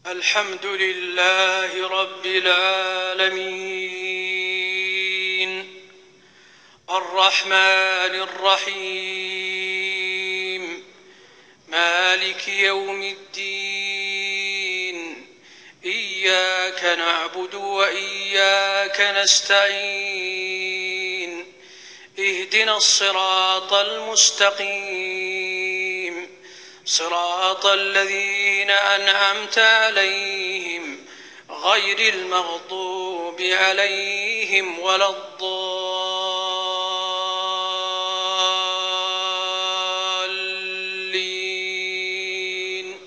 الحمد لله رب العالمين الرحمن الرحيم مالك يوم الدين إياك نعبد وإياك نستعين اهدنا الصراط المستقيم صراط الذين أنعمت عليهم غير المغضوب عليهم ولا الضالين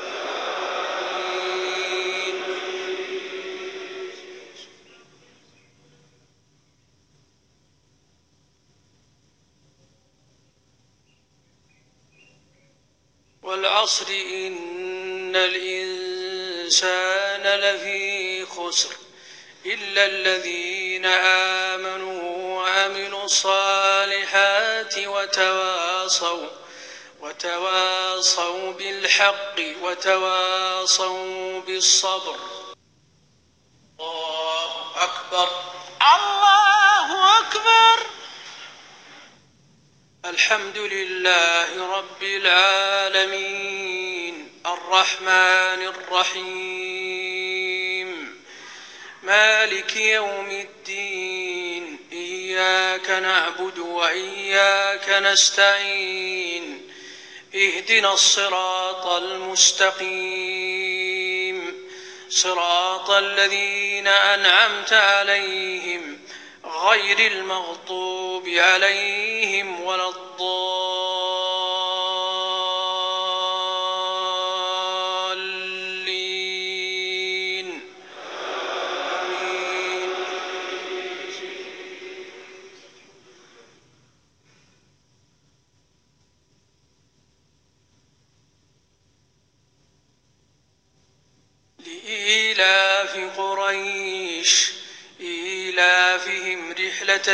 والعصر إن الإنسان لفي خسر إلا الذين آمنوا وعملوا الصالحات وتواصوا بالحق وتواصوا بالصبر. الله أكبر الله أكبر. الحمد لله رب العالمين الرحمن الرحيم مالك يوم الدين إياك نعبد وإياك نستعين اهدنا الصراط المستقيم صراط الذين أنعمت عليهم غير المغضوب عليهم ولا الضالين آمين. لإيلاف قريش إيلافهم رحلة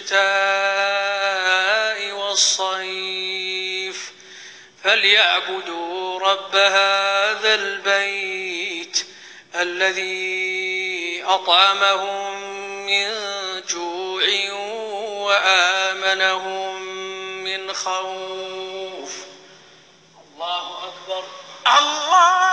الشتاء والصيف فليعبدوا رب هذا البيت الذي أطعمهم من جوع وآمنهم من خوف. الله أكبر الله